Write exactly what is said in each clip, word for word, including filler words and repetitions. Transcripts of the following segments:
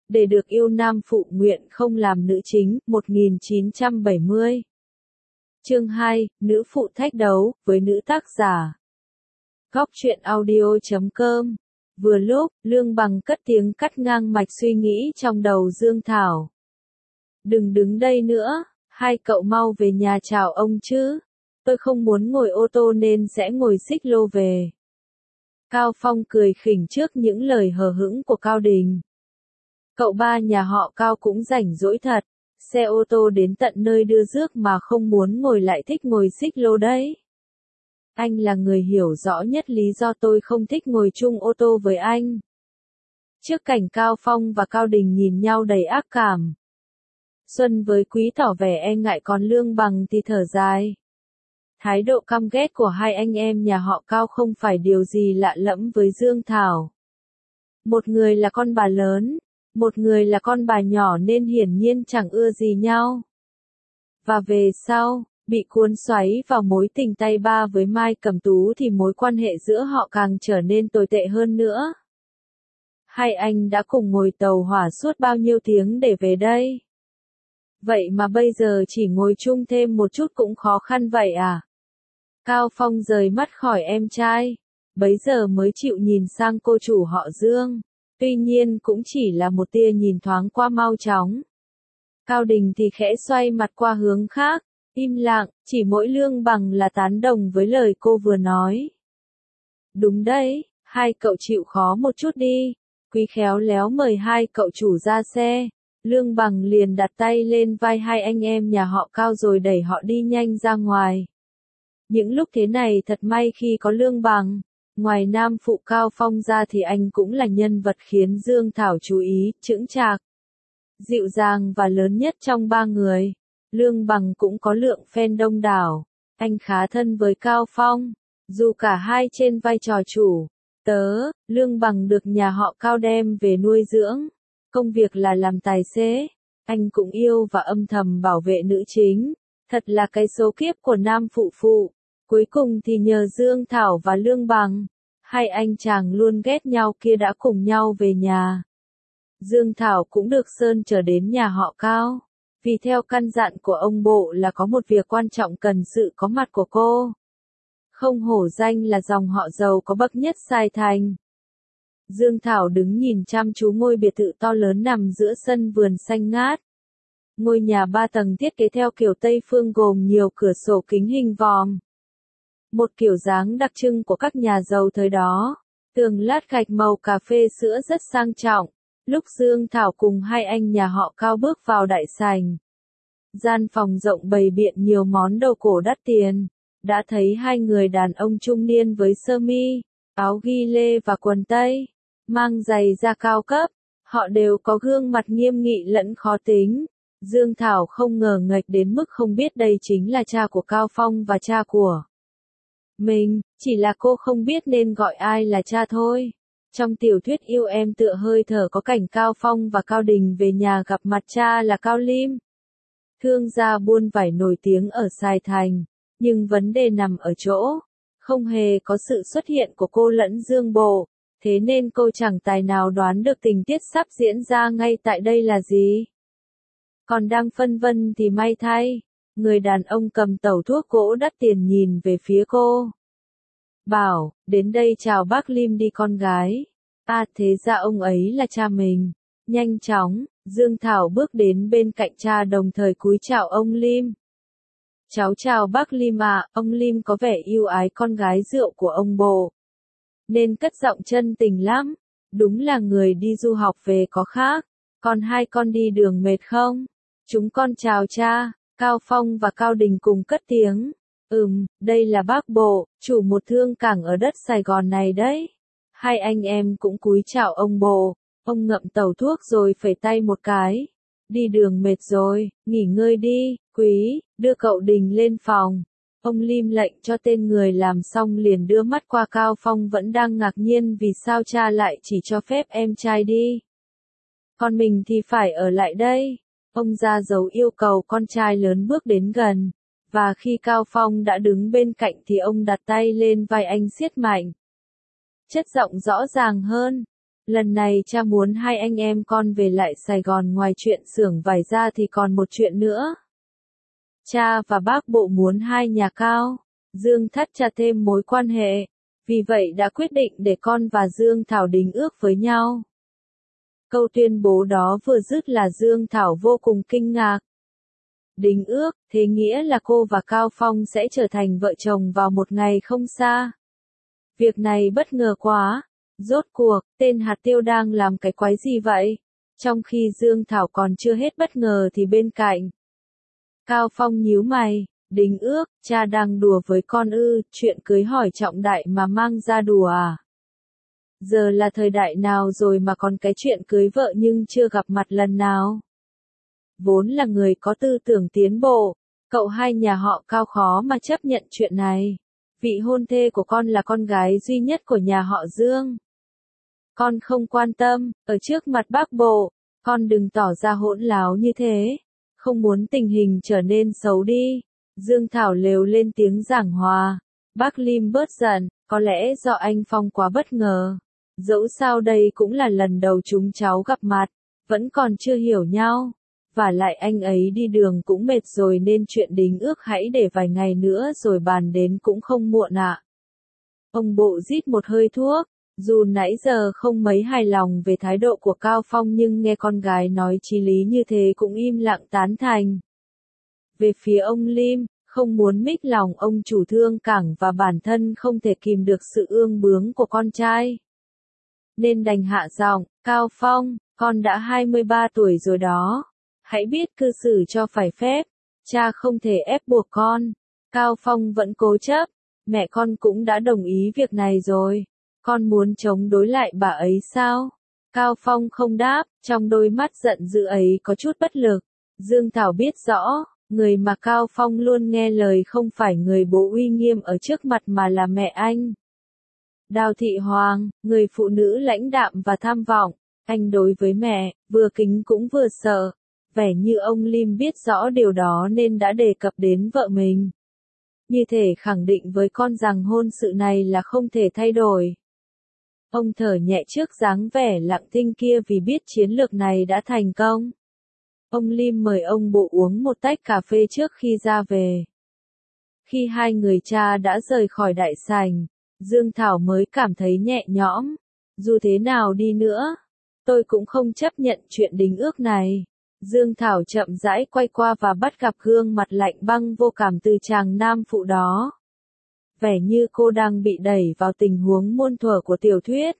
để được yêu nam phụ nguyện không làm nữ chính, một nghìn chín trăm bảy mươi. Chương hai, nữ phụ thách đấu, với nữ tác giả. Góc truyện audio chấm com. Vừa lúc, Lương Bằng cất tiếng cắt ngang mạch suy nghĩ trong đầu Dương Thảo. Đừng đứng đây nữa, hai cậu mau về nhà chào ông chứ. Tôi không muốn ngồi ô tô nên sẽ ngồi xích lô về. Cao Phong cười khỉnh trước những lời hờ hững của Cao Đình. Cậu ba nhà họ Cao cũng rảnh rỗi thật, xe ô tô đến tận nơi đưa rước mà không muốn ngồi lại thích ngồi xích lô đấy. Anh là người hiểu rõ nhất lý do tôi không thích ngồi chung ô tô với anh. Trước cảnh Cao Phong và Cao Đình nhìn nhau đầy ác cảm. Xuân với Quý tỏ vẻ e ngại còn Lương Bằng thì thở dài. Thái độ căm ghét của hai anh em nhà họ Cao không phải điều gì lạ lẫm với Dương Thảo. Một người là con bà lớn, một người là con bà nhỏ nên hiển nhiên chẳng ưa gì nhau. Và về sau, bị cuốn xoáy vào mối tình tay ba với Mai Cẩm Tú thì mối quan hệ giữa họ càng trở nên tồi tệ hơn nữa. Hai anh đã cùng ngồi tàu hỏa suốt bao nhiêu tiếng để về đây? Vậy mà bây giờ chỉ ngồi chung thêm một chút cũng khó khăn vậy à? Cao Phong rời mắt khỏi em trai, bấy giờ mới chịu nhìn sang cô chủ họ Dương, tuy nhiên cũng chỉ là một tia nhìn thoáng qua mau chóng. Cao Đình thì khẽ xoay mặt qua hướng khác, im lặng, chỉ mỗi Lương Bằng là tán đồng với lời cô vừa nói. Đúng đấy, hai cậu chịu khó một chút đi. Quý khéo léo mời hai cậu chủ ra xe. Lương Bằng liền đặt tay lên vai hai anh em nhà họ Cao rồi đẩy họ đi nhanh ra ngoài. Những lúc thế này thật may khi có Lương Bằng. Ngoài nam phụ Cao Phong ra thì anh cũng là nhân vật khiến Dương Thảo chú ý, chững chạc, dịu dàng và lớn nhất trong ba người. Lương Bằng cũng có lượng fan đông đảo. Anh khá thân với Cao Phong, dù cả hai trên vai trò chủ. Tớ, Lương Bằng được nhà họ Cao đem về nuôi dưỡng. Công việc là làm tài xế. Anh cũng yêu và âm thầm bảo vệ nữ chính. Thật là cái số kiếp của nam phụ phụ. Cuối cùng thì nhờ Dương Thảo và Lương Bằng, hai anh chàng luôn ghét nhau kia đã cùng nhau về nhà. Dương Thảo cũng được Sơn trở đến nhà họ Cao, vì theo căn dặn của ông bộ là có một việc quan trọng cần sự có mặt của cô. Không hổ danh là dòng họ giàu có bậc nhất Sài Thành. Dương Thảo đứng nhìn chăm chú ngôi biệt thự to lớn nằm giữa sân vườn xanh ngát. Ngôi nhà ba tầng thiết kế theo kiểu Tây phương gồm nhiều cửa sổ kính hình vòm. Một kiểu dáng đặc trưng của các nhà giàu thời đó. Tường lát gạch màu cà phê sữa rất sang trọng. Lúc Dương Thảo cùng hai anh nhà họ Cao bước vào đại sảnh, gian phòng rộng bày biện nhiều món đồ cổ đắt tiền, đã thấy hai người đàn ông trung niên với sơ mi, áo ghi lê và quần tây, mang giày da cao cấp. Họ đều có gương mặt nghiêm nghị lẫn khó tính. Dương Thảo không ngờ nghệch đến mức không biết đây chính là cha của Cao Phong và cha của mình, chỉ là cô không biết nên gọi ai là cha thôi. Trong tiểu thuyết Yêu Em tựa hơi thở có cảnh Cao Phong và Cao Đình về nhà gặp mặt cha là Cao Lim, thương gia buôn vải nổi tiếng ở Sài Thành, nhưng vấn đề nằm ở chỗ, không hề có sự xuất hiện của cô lẫn Dương Bộ, thế nên cô chẳng tài nào đoán được tình tiết sắp diễn ra ngay tại đây là gì. Còn đang phân vân thì may thay, người đàn ông cầm tẩu thuốc gỗ đắt tiền nhìn về phía cô. Bảo, đến đây chào bác Lim đi con gái. À thế ra ông ấy là cha mình. Nhanh chóng, Dương Thảo bước đến bên cạnh cha đồng thời cúi chào ông Lim. Cháu chào bác Lim ạ, à, ông Lim có vẻ yêu ái con gái rượu của ông bộ, nên cất giọng chân tình lắm. Đúng là người đi du học về có khác. Còn hai con đi đường mệt không? Chúng con chào cha. Cao Phong và Cao Đình cùng cất tiếng. Ừm, đây là bác bộ, chủ một thương cảng ở đất Sài Gòn này đấy. Hai anh em cũng cúi chào ông bộ. Ông ngậm tẩu thuốc rồi phẩy tay một cái. Đi đường mệt rồi, nghỉ ngơi đi, Quý, đưa cậu Đình lên phòng. Ông Lim lệnh cho tên người làm xong liền đưa mắt qua Cao Phong vẫn đang ngạc nhiên vì sao cha lại chỉ cho phép em trai đi. Còn mình thì phải ở lại đây. Ông già giàu yêu cầu con trai lớn bước đến gần. Và khi Cao Phong đã đứng bên cạnh thì ông đặt tay lên vai anh siết mạnh. Chất giọng rõ ràng hơn. Lần này cha muốn hai anh em con về lại Sài Gòn, ngoài chuyện xưởng vải ra thì còn một chuyện nữa. Cha và bác Bộ muốn hai nhà Cao, Dương thắt chặt thêm mối quan hệ, vì vậy đã quyết định để con và Dương Thảo đính ước với nhau. Câu tuyên bố đó vừa dứt là Dương Thảo vô cùng kinh ngạc. Đính ước, thế nghĩa là cô và Cao Phong sẽ trở thành vợ chồng vào một ngày không xa. Việc này bất ngờ quá. Rốt cuộc, tên hạt tiêu đang làm cái quái gì vậy? Trong khi Dương Thảo còn chưa hết bất ngờ thì bên cạnh. Cao Phong nhíu mày, đính ước, cha đang đùa với con ư, chuyện cưới hỏi trọng đại mà mang ra đùa à? Giờ là thời đại nào rồi mà còn cái chuyện cưới vợ nhưng chưa gặp mặt lần nào? Vốn là người có tư tưởng tiến bộ, cậu hai nhà họ Cao khó mà chấp nhận chuyện này. Vị hôn thê của con là con gái duy nhất của nhà họ Dương. Con không quan tâm, ở trước mặt bác Bộ, con đừng tỏ ra hỗn láo như thế. Không muốn tình hình trở nên xấu đi. Dương Thảo lều lên tiếng giảng hòa. Bác Lim bớt giận, có lẽ do anh Phong quá bất ngờ. Dẫu sao đây cũng là lần đầu chúng cháu gặp mặt, vẫn còn chưa hiểu nhau. Và lại anh ấy đi đường cũng mệt rồi nên chuyện đính ước hãy để vài ngày nữa rồi bàn đến cũng không muộn ạ. Ông Bộ rít một hơi thuốc, dù nãy giờ không mấy hài lòng về thái độ của Cao Phong nhưng nghe con gái nói chí lý như thế cũng im lặng tán thành. Về phía ông Lim, không muốn mích lòng ông chủ thương cảng và bản thân không thể kìm được sự ương bướng của con trai. Nên đành hạ giọng, Cao Phong, con đã hai mươi ba tuổi rồi đó. Hãy biết cư xử cho phải phép, cha không thể ép buộc con. Cao Phong vẫn cố chấp, mẹ con cũng đã đồng ý việc này rồi. Con muốn chống đối lại bà ấy sao? Cao Phong không đáp, trong đôi mắt giận dữ ấy có chút bất lực. Dương Thảo biết rõ, người mà Cao Phong luôn nghe lời không phải người bố uy nghiêm ở trước mặt mà là mẹ anh. Đào Thị Hoàng, người phụ nữ lãnh đạm và tham vọng, anh đối với mẹ, vừa kính cũng vừa sợ. Vẻ như ông Lim biết rõ điều đó nên đã đề cập đến vợ mình. Như thể khẳng định với con rằng hôn sự này là không thể thay đổi. Ông thở nhẹ trước dáng vẻ lặng thinh kia vì biết chiến lược này đã thành công. Ông Lim mời ông Bộ uống một tách cà phê trước khi ra về. Khi hai người cha đã rời khỏi đại sảnh, Dương Thảo mới cảm thấy nhẹ nhõm. Dù thế nào đi nữa, tôi cũng không chấp nhận chuyện đính ước này. Dương Thảo chậm rãi quay qua và bắt gặp gương mặt lạnh băng vô cảm từ chàng nam phụ đó. Vẻ như cô đang bị đẩy vào tình huống muôn thuở của tiểu thuyết.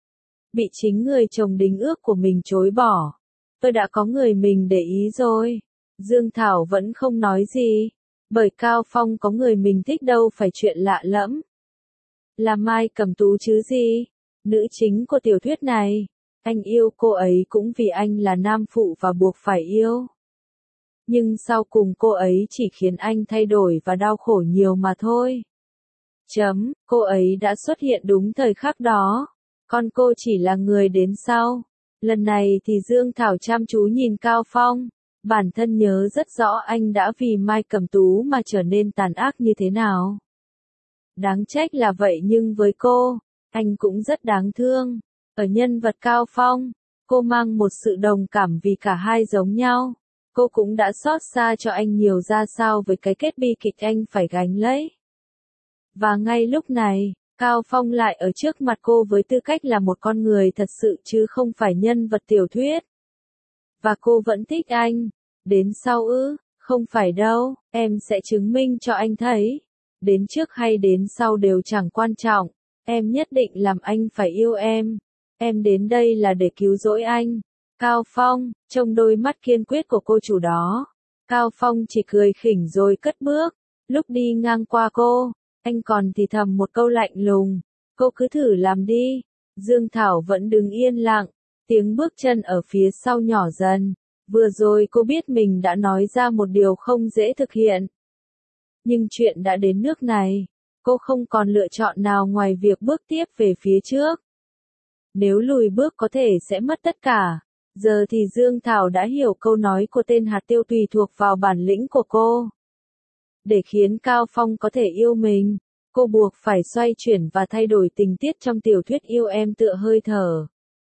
Bị chính người chồng đính ước của mình chối bỏ. Tôi đã có người mình để ý rồi. Dương Thảo vẫn không nói gì. Bởi Cao Phong có người mình thích đâu phải chuyện lạ lẫm. Là Mai Cẩm Tú chứ gì? Nữ chính của tiểu thuyết này. Anh yêu cô ấy cũng vì anh là nam phụ và buộc phải yêu. Nhưng sau cùng cô ấy chỉ khiến anh thay đổi và đau khổ nhiều mà thôi. Chấm, cô ấy đã xuất hiện đúng thời khắc đó. Còn cô chỉ là người đến sau. Lần này thì Dương Thảo chăm chú nhìn Cao Phong. Bản thân nhớ rất rõ anh đã vì Mai Cẩm Tú mà trở nên tàn ác như thế nào. Đáng trách là vậy nhưng với cô, anh cũng rất đáng thương. Ở nhân vật Cao Phong, cô mang một sự đồng cảm vì cả hai giống nhau. Cô cũng đã xót xa cho anh nhiều ra sao với cái kết bi kịch anh phải gánh lấy. Và ngay lúc này, Cao Phong lại ở trước mặt cô với tư cách là một con người thật sự chứ không phải nhân vật tiểu thuyết. Và cô vẫn thích anh. Đến sau ư, không phải đâu, em sẽ chứng minh cho anh thấy. Đến trước hay đến sau đều chẳng quan trọng. Em nhất định làm anh phải yêu em. Em đến đây là để cứu rỗi anh. Cao Phong, trong đôi mắt kiên quyết của cô chủ đó. Cao Phong chỉ cười khỉnh rồi cất bước. Lúc đi ngang qua cô, anh còn thì thầm một câu lạnh lùng. Cô cứ thử làm đi. Dương Thảo vẫn đứng yên lặng. Tiếng bước chân ở phía sau nhỏ dần. Vừa rồi cô biết mình đã nói ra một điều không dễ thực hiện. Nhưng chuyện đã đến nước này. Cô không còn lựa chọn nào ngoài việc bước tiếp về phía trước. Nếu lùi bước có thể sẽ mất tất cả. Giờ thì Dương Thảo đã hiểu câu nói của tên hạt tiêu tùy thuộc vào bản lĩnh của cô. Để khiến Cao Phong có thể yêu mình, cô buộc phải xoay chuyển và thay đổi tình tiết trong tiểu thuyết Yêu Em Tựa Hơi Thở.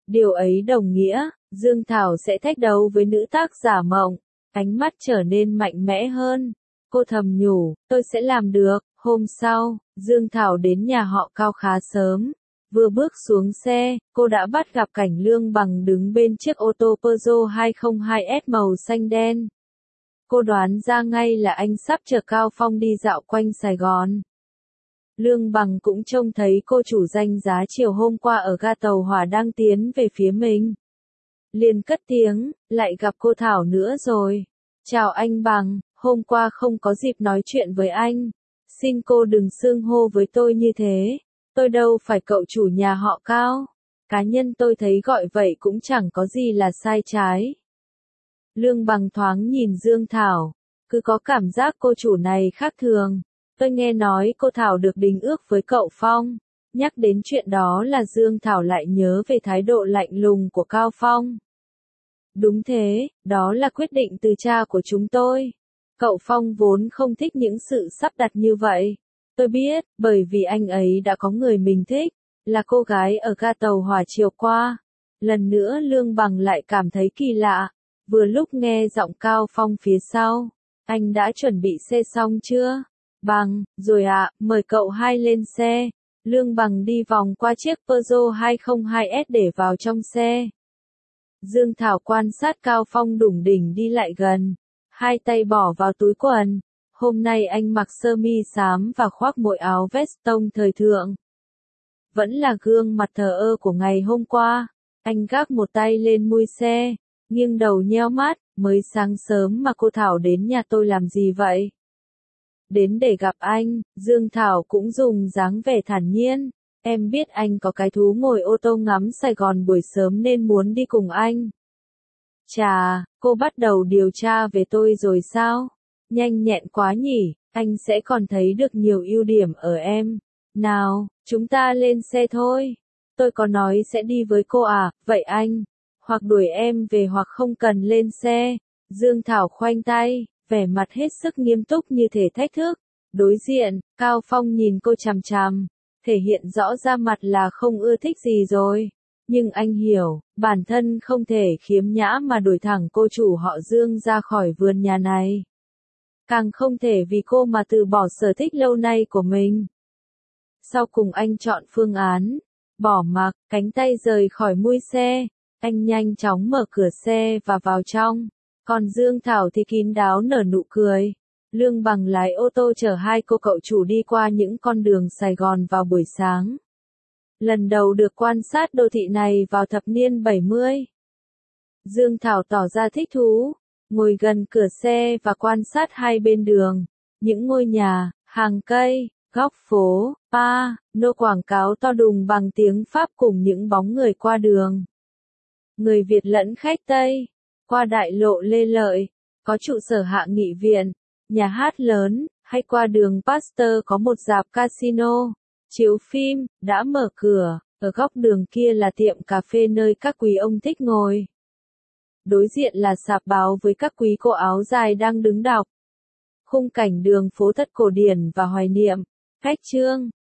Điều ấy đồng nghĩa, Dương Thảo sẽ thách đấu với nữ tác giả Mộng. Ánh mắt trở nên mạnh mẽ hơn. Cô thầm nhủ, tôi sẽ làm được. Hôm sau, Dương Thảo đến nhà họ Cao khá sớm. Vừa bước xuống xe, cô đã bắt gặp cảnh Lương Bằng đứng bên chiếc ô tô Peugeot hai không hai S màu xanh đen. Cô đoán ra ngay là anh sắp chở Cao Phong đi dạo quanh Sài Gòn. Lương Bằng cũng trông thấy cô chủ danh giá chiều hôm qua ở ga tàu hỏa đang tiến về phía mình. Liền cất tiếng, lại gặp cô Thảo nữa rồi. Chào anh Bằng, hôm qua không có dịp nói chuyện với anh. Xin cô đừng xưng hô với tôi như thế. Tôi đâu phải cậu chủ nhà họ Cao. Cá nhân tôi thấy gọi vậy cũng chẳng có gì là sai trái. Lương Bằng thoáng nhìn Dương Thảo. Cứ có cảm giác cô chủ này khác thường. Tôi nghe nói cô Thảo được đính ước với cậu Phong. Nhắc đến chuyện đó là Dương Thảo lại nhớ về thái độ lạnh lùng của Cao Phong. Đúng thế, đó là quyết định từ cha của chúng tôi. Cậu Phong vốn không thích những sự sắp đặt như vậy. Tôi biết, bởi vì anh ấy đã có người mình thích, là cô gái ở ga tàu hỏa chiều qua. Lần nữa Lương Bằng lại cảm thấy kỳ lạ. Vừa lúc nghe giọng Cao Phong phía sau. Anh đã chuẩn bị xe xong chưa? Bằng, rồi ạ, mời cậu hai lên xe. Lương Bằng đi vòng qua chiếc Peugeot hai không hai S để vào trong xe. Dương Thảo quan sát Cao Phong đủng đỉnh đi lại gần. Hai tay bỏ vào túi quần. Hôm nay anh mặc sơ mi xám và khoác một áo vest tông thời thượng. Vẫn là gương mặt thờ ơ của ngày hôm qua. Anh gác một tay lên mui xe, nghiêng đầu nheo mắt, mới sáng sớm mà cô Thảo đến nhà tôi làm gì vậy? Đến để gặp anh, Dương Thảo cũng dùng dáng vẻ thản nhiên. Em biết anh có cái thú ngồi ô tô ngắm Sài Gòn buổi sớm nên muốn đi cùng anh. Chà, cô bắt đầu điều tra về tôi rồi sao? Nhanh nhẹn quá nhỉ, anh sẽ còn thấy được nhiều ưu điểm ở em. Nào, chúng ta lên xe thôi. Tôi có nói sẽ đi với cô à, vậy anh? Hoặc đuổi em về hoặc không cần lên xe. Dương Thảo khoanh tay, vẻ mặt hết sức nghiêm túc như thể thách thức. Đối diện, Cao Phong nhìn cô chằm chằm, thể hiện rõ ra mặt là không ưa thích gì rồi. Nhưng anh hiểu, bản thân không thể khiếm nhã mà đuổi thẳng cô chủ họ Dương ra khỏi vườn nhà này. Càng không thể vì cô mà từ bỏ sở thích lâu nay của mình. Sau cùng anh chọn phương án, bỏ mặc, cánh tay rời khỏi mui xe. Anh nhanh chóng mở cửa xe và vào trong. Còn Dương Thảo thì kín đáo nở nụ cười. Lương Bằng lái ô tô chở hai cô cậu chủ đi qua những con đường Sài Gòn vào buổi sáng. Lần đầu được quan sát đô thị này vào thập niên bảy mươi. Dương Thảo tỏ ra thích thú, ngồi gần cửa xe và quan sát hai bên đường. Những ngôi nhà, hàng cây, góc phố, pa, nô quảng cáo to đùng bằng tiếng Pháp cùng những bóng người qua đường. Người Việt lẫn khách Tây. Qua đại lộ Lê Lợi, có trụ sở Hạ nghị viện, nhà hát lớn, hay qua đường Pasteur có một rạp casino, chiếu phim, đã mở cửa, ở góc đường kia là tiệm cà phê nơi các quý ông thích ngồi. Đối diện là sạp báo với các quý cô áo dài đang đứng đọc. Khung cảnh đường phố thật cổ điển và hoài niệm, cách trương,